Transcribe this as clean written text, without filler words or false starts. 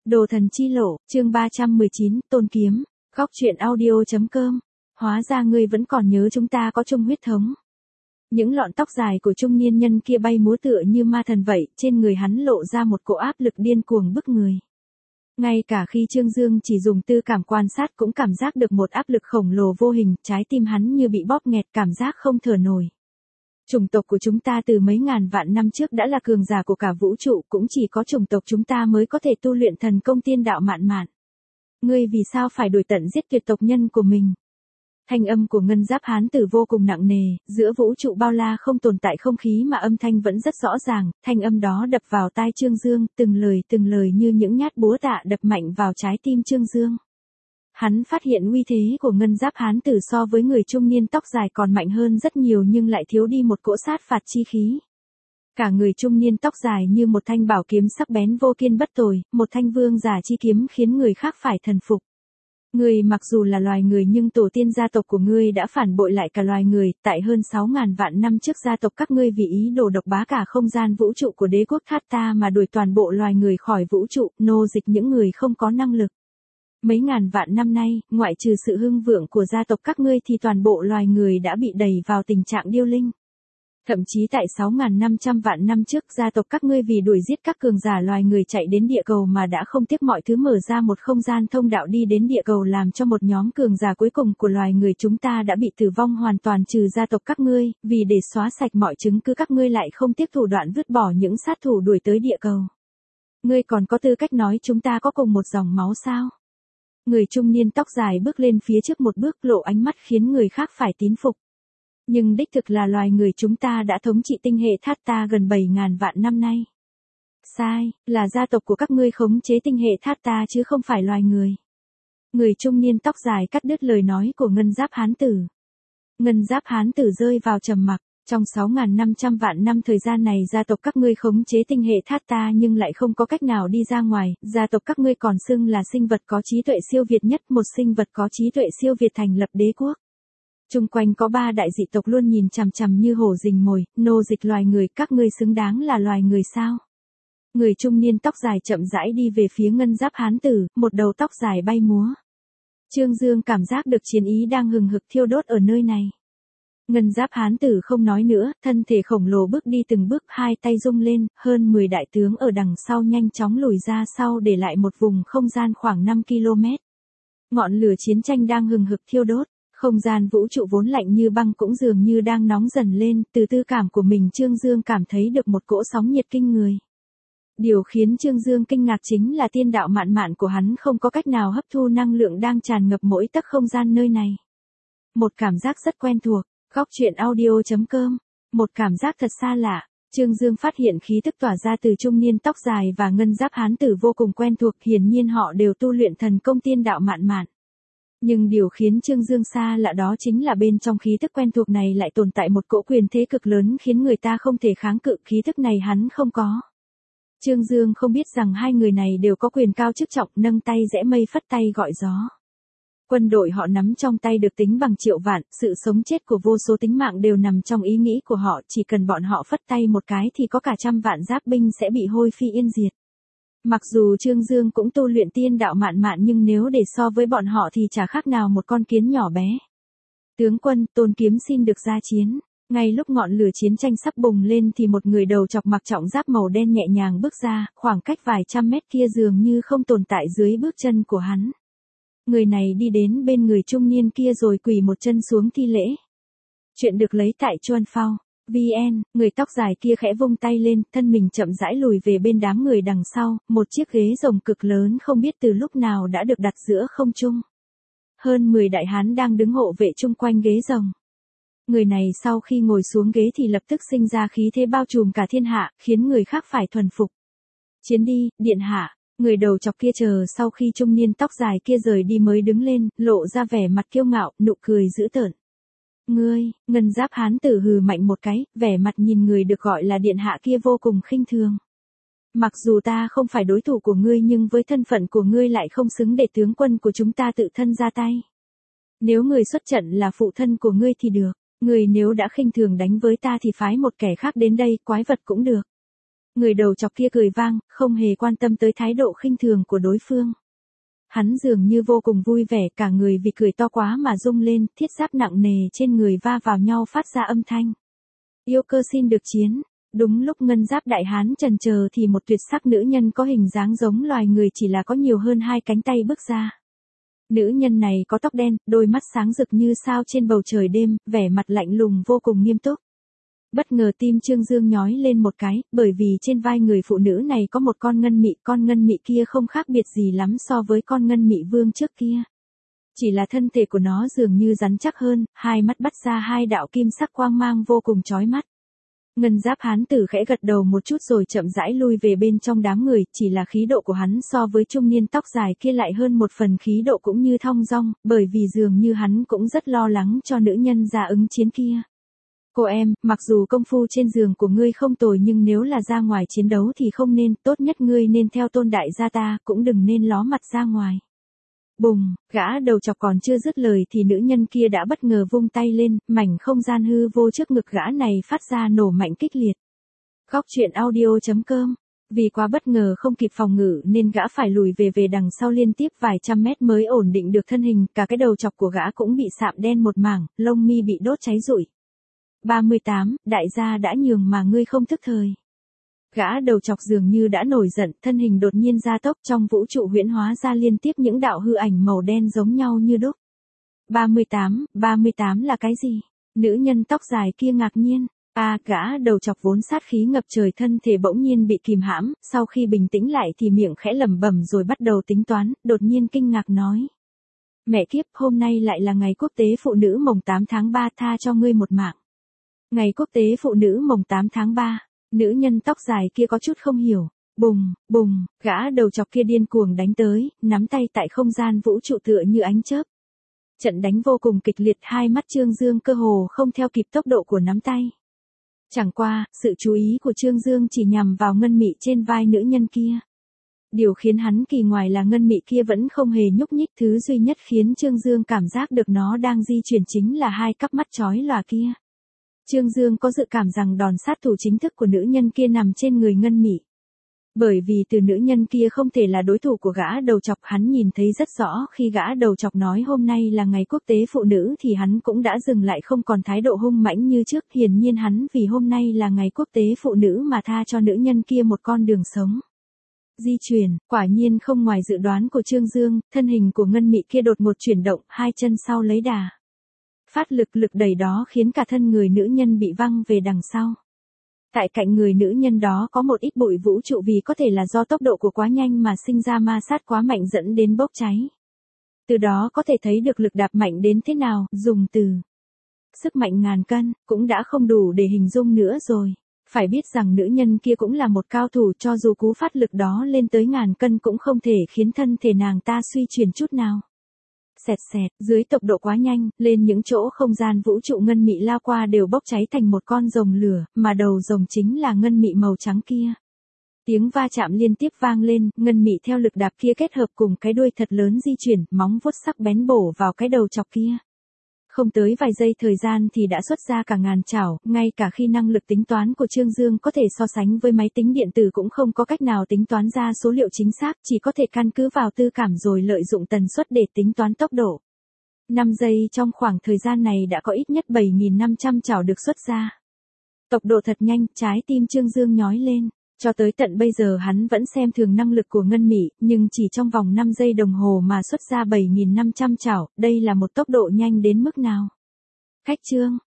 Đồ thần chi lộ, chương 319, tôn kiếm, góc truyện audio.com. Hóa ra ngươi vẫn còn nhớ chúng ta có chung huyết thống. Những lọn tóc dài của trung niên nhân kia bay múa tựa như ma thần vậy, trên người hắn lộ ra một cỗ áp lực điên cuồng bức người. Ngay cả khi Trương Dương chỉ dùng tư cảm quan sát cũng cảm giác được một áp lực khổng lồ vô hình, trái tim hắn như bị bóp nghẹt, cảm giác không thở nổi. Chủng tộc của chúng ta từ mấy ngàn vạn năm trước đã là cường giả của cả vũ trụ, cũng chỉ có chủng tộc chúng ta mới có thể tu luyện thần công tiên đạo mạn mạn. Ngươi vì sao phải đuổi tận giết tuyệt tộc nhân của mình? Thanh âm của Ngân Giáp Hán Tử vô cùng nặng nề, giữa vũ trụ bao la không tồn tại không khí mà âm thanh vẫn rất rõ ràng, thanh âm đó đập vào tai Trương Dương, từng lời như những nhát búa tạ đập mạnh vào trái tim Trương Dương. Hắn phát hiện uy thế của Ngân Giáp Hán Tử so với người trung niên tóc dài còn mạnh hơn rất nhiều nhưng lại thiếu đi một cỗ sát phạt chi khí. Cả người trung niên tóc dài như một thanh bảo kiếm sắc bén vô kiên bất tồi, một thanh vương giả chi kiếm khiến người khác phải thần phục. Ngươi mặc dù là loài người nhưng tổ tiên gia tộc của ngươi đã phản bội lại cả loài người, tại hơn 6.000 vạn năm trước gia tộc các ngươi vì ý đồ độc bá cả không gian vũ trụ của đế quốc Thata mà đuổi toàn bộ loài người khỏi vũ trụ, nô dịch những người không có năng lực. Mấy ngàn vạn năm nay, ngoại trừ sự hưng vượng của gia tộc các ngươi thì toàn bộ loài người đã bị đẩy vào tình trạng điêu linh. Thậm chí tại 6.500 vạn năm trước gia tộc các ngươi vì đuổi giết các cường giả loài người chạy đến địa cầu mà đã không tiếc mọi thứ mở ra một không gian thông đạo đi đến địa cầu làm cho một nhóm cường giả cuối cùng của loài người chúng ta đã bị tử vong hoàn toàn trừ gia tộc các ngươi, vì để xóa sạch mọi chứng cứ các ngươi lại không tiếc thủ đoạn vứt bỏ những sát thủ đuổi tới địa cầu. Ngươi còn có tư cách nói chúng ta có cùng một dòng máu sao? Người trung niên tóc dài bước lên phía trước một bước lộ ánh mắt khiến người khác phải tín phục. Nhưng đích thực là loài người chúng ta đã thống trị tinh hệ Thata gần 7.000 vạn năm nay. Sai, là gia tộc của các ngươi khống chế tinh hệ Thata chứ không phải loài người. Người trung niên tóc dài cắt đứt lời nói của Ngân Giáp Hán Tử. Ngân Giáp Hán Tử rơi vào trầm mặc. Trong 6.500 vạn năm thời gian này gia tộc các ngươi khống chế tinh hệ Thata nhưng lại không có cách nào đi ra ngoài, gia tộc các ngươi còn xưng là sinh vật có trí tuệ siêu việt nhất, một sinh vật có trí tuệ siêu việt thành lập đế quốc. Chung quanh có 3 đại dị tộc luôn nhìn chằm chằm như hổ rình mồi, nô dịch loài người, các ngươi xứng đáng là loài người sao? Người trung niên tóc dài chậm rãi đi về phía Ngân Giáp Hán Tử, một đầu tóc dài bay múa. Trương Dương cảm giác được chiến ý đang hừng hực thiêu đốt ở nơi này. Ngân Giáp Hán Tử không nói nữa, thân thể khổng lồ bước đi từng bước, hai tay rung lên, hơn 10 đại tướng ở đằng sau nhanh chóng lùi ra sau để lại một vùng không gian khoảng 5 km. Ngọn lửa chiến tranh đang hừng hực thiêu đốt. Không gian vũ trụ vốn lạnh như băng cũng dường như đang nóng dần lên, từ tư cảm của mình Trương Dương cảm thấy được một cỗ sóng nhiệt kinh người. Điều khiến Trương Dương kinh ngạc chính là tiên đạo mạn mạn của hắn không có cách nào hấp thu năng lượng đang tràn ngập mỗi tấc không gian nơi này. Một cảm giác rất quen thuộc, góc truyện audio.com, một cảm giác thật xa lạ. Trương Dương phát hiện khí tức tỏa ra từ trung niên tóc dài và Ngân Giáp Hán Tử vô cùng quen thuộc, hiển nhiên họ đều tu luyện thần công tiên đạo mạn mạn. Nhưng điều khiến Trương Dương xa lạ đó chính là bên trong khí thức quen thuộc này lại tồn tại một cỗ quyền thế cực lớn khiến người ta không thể kháng cự, khí thức này hắn không có. Trương Dương không biết rằng hai người này đều có quyền cao chức trọng, nâng tay rẽ mây phất tay gọi gió. Quân đội họ nắm trong tay được tính bằng triệu vạn, sự sống chết của vô số tính mạng đều nằm trong ý nghĩ của họ, chỉ cần bọn họ phất tay một cái thì có cả trăm vạn giáp binh sẽ bị hôi phi yên diệt. Mặc dù Trương Dương cũng tu luyện tiên đạo mạn mạn nhưng nếu để so với bọn họ thì chả khác nào một con kiến nhỏ bé. Tướng quân, tôn kiếm xin được ra chiến. Ngay lúc ngọn lửa chiến tranh sắp bùng lên thì một người đầu chọc mặc trọng giáp màu đen nhẹ nhàng bước ra, khoảng cách vài trăm mét kia dường như không tồn tại dưới bước chân của hắn. Người này đi đến bên người trung niên kia rồi quỳ một chân xuống thi lễ. Chuyện được lấy tại Chuan Phao. VN, người tóc dài kia khẽ vung tay lên, thân mình chậm rãi lùi về bên đám người đằng sau, một chiếc ghế rồng cực lớn không biết từ lúc nào đã được đặt giữa không trung. Hơn 10 đại hán đang đứng hộ vệ chung quanh ghế rồng. Người này sau khi ngồi xuống ghế thì lập tức sinh ra khí thế bao trùm cả thiên hạ, khiến người khác phải thuần phục. Chiến đi, điện hạ. Người đầu chọc kia chờ sau khi trung niên tóc dài kia rời đi mới đứng lên, lộ ra vẻ mặt kiêu ngạo, nụ cười dữ tợn. Ngươi, Ngân Giáp Hán Tử hừ mạnh một cái, vẻ mặt nhìn người được gọi là điện hạ kia vô cùng khinh thường. Mặc dù ta không phải đối thủ của ngươi nhưng với thân phận của ngươi lại không xứng để tướng quân của chúng ta tự thân ra tay. Nếu người xuất trận là phụ thân của ngươi thì được, ngươi nếu đã khinh thường đánh với ta thì phái một kẻ khác đến đây, quái vật cũng được. Người đầu chọc kia cười vang, không hề quan tâm tới thái độ khinh thường của đối phương. Hắn dường như vô cùng vui vẻ, cả người vì cười to quá mà rung lên, thiết giáp nặng nề trên người va vào nhau phát ra âm thanh. Yêu cơ xin được chiến. Đúng lúc ngân giáp đại hán chần chờ thì một tuyệt sắc nữ nhân có hình dáng giống loài người chỉ là có nhiều hơn 2 cánh tay bước ra. Nữ nhân này có tóc đen, đôi mắt sáng rực như sao trên bầu trời đêm, vẻ mặt lạnh lùng vô cùng nghiêm túc. Bất ngờ tim Trương Dương nhói lên một cái, bởi vì trên vai người phụ nữ này có một con ngân mị kia không khác biệt gì lắm so với con ngân mị vương trước kia. Chỉ là thân thể của nó dường như rắn chắc hơn, hai mắt bắt ra 2 đạo kim sắc quang mang vô cùng chói mắt. Ngân giáp hán tử khẽ gật đầu một chút rồi chậm rãi lui về bên trong đám người, chỉ là khí độ của hắn so với trung niên tóc dài kia lại hơn một phần khí độ cũng như thong dong, bởi vì dường như hắn cũng rất lo lắng cho nữ nhân ra ứng chiến kia. Cô em, mặc dù công phu trên giường của ngươi không tồi nhưng nếu là ra ngoài chiến đấu thì không nên, tốt nhất ngươi nên theo Tôn đại gia ta, cũng đừng nên ló mặt ra ngoài. Bùng, gã đầu chọc còn chưa dứt lời thì nữ nhân kia đã bất ngờ vung tay lên, mảnh không gian hư vô trước ngực gã này phát ra nổ mạnh kịch liệt. Góc truyện audio.com. Vì quá bất ngờ không kịp phòng ngự nên gã phải lùi về đằng sau liên tiếp vài trăm mét mới ổn định được thân hình, cả cái đầu chọc của gã cũng bị sạm đen một mảng, lông mi bị đốt cháy rụi. 38, đại gia đã nhường mà ngươi không thức thời. Gã đầu chọc dường như đã nổi giận, thân hình đột nhiên gia tốc, trong vũ trụ huyễn hóa ra liên tiếp những đạo hư ảnh màu đen giống nhau như đúc. 38 là cái gì? Nữ nhân tóc dài kia ngạc nhiên. Gã đầu chọc vốn sát khí ngập trời thân thể bỗng nhiên bị kìm hãm, sau khi bình tĩnh lại thì miệng khẽ lẩm bẩm rồi bắt đầu tính toán, đột nhiên kinh ngạc nói. Mẹ kiếp, hôm nay lại là ngày quốc tế phụ nữ mồng 8 tháng 3, tha cho ngươi một mạng. Ngày quốc tế phụ nữ mồng 8 tháng 3. Nữ nhân tóc dài kia có chút không hiểu. Bùng, gã đầu chọc kia điên cuồng đánh tới, nắm tay tại không gian vũ trụ tựa như ánh chớp. Trận đánh vô cùng kịch liệt, hai mắt Trương Dương cơ hồ không theo kịp tốc độ của nắm tay. Chẳng qua, sự chú ý của Trương Dương chỉ nhằm vào ngân mị trên vai nữ nhân kia. Điều khiến hắn kỳ ngoài là ngân mị kia vẫn không hề nhúc nhích, thứ duy nhất khiến Trương Dương cảm giác được nó đang di chuyển chính là 2 cặp mắt chói lòa kia. Trương Dương có dự cảm rằng đòn sát thủ chính thức của nữ nhân kia nằm trên người ngân mị. Bởi vì từ nữ nhân kia không thể là đối thủ của gã đầu chọc, hắn nhìn thấy rất rõ khi gã đầu chọc nói hôm nay là ngày quốc tế phụ nữ thì hắn cũng đã dừng lại, không còn thái độ hung mãnh như trước, hiển nhiên hắn vì hôm nay là ngày quốc tế phụ nữ mà tha cho nữ nhân kia một con đường sống. Di chuyển, quả nhiên không ngoài dự đoán của Trương Dương, thân hình của ngân mị kia đột ngột chuyển động, 2 chân sau lấy đà. Phát lực đẩy đó khiến cả thân người nữ nhân bị văng về đằng sau. Tại cạnh người nữ nhân đó có một ít bụi vũ trụ, vì có thể là do tốc độ của quá nhanh mà sinh ra ma sát quá mạnh dẫn đến bốc cháy. Từ đó có thể thấy được lực đạp mạnh đến thế nào, dùng từ sức mạnh ngàn cân cũng đã không đủ để hình dung nữa rồi. Phải biết rằng nữ nhân kia cũng là một cao thủ, cho dù cú phát lực đó lên tới ngàn cân cũng không thể khiến thân thể nàng ta suy chuyển chút nào. Xẹt, dưới tốc độ quá nhanh, lên những chỗ không gian vũ trụ ngân mị lao qua đều bốc cháy thành một con rồng lửa, mà đầu rồng chính là ngân mị màu trắng kia. Tiếng va chạm liên tiếp vang lên, ngân mị theo lực đạp kia kết hợp cùng cái đuôi thật lớn di chuyển, móng vuốt sắc bén bổ vào cái đầu chọc kia. Không tới vài giây thời gian thì đã xuất ra cả ngàn chảo, ngay cả khi năng lực tính toán của Trương Dương có thể so sánh với máy tính điện tử cũng không có cách nào tính toán ra số liệu chính xác, chỉ có thể căn cứ vào tư cảm rồi lợi dụng tần suất để tính toán tốc độ. 5 giây, trong khoảng thời gian này đã có ít nhất 7.500 chảo được xuất ra. Tốc độ thật nhanh, trái tim Trương Dương nhói lên. Cho tới tận bây giờ hắn vẫn xem thường năng lực của ngân mị, nhưng chỉ trong vòng 5 giây đồng hồ mà xuất ra 7.500 chảo, đây là một tốc độ nhanh đến mức nào? Khách chương.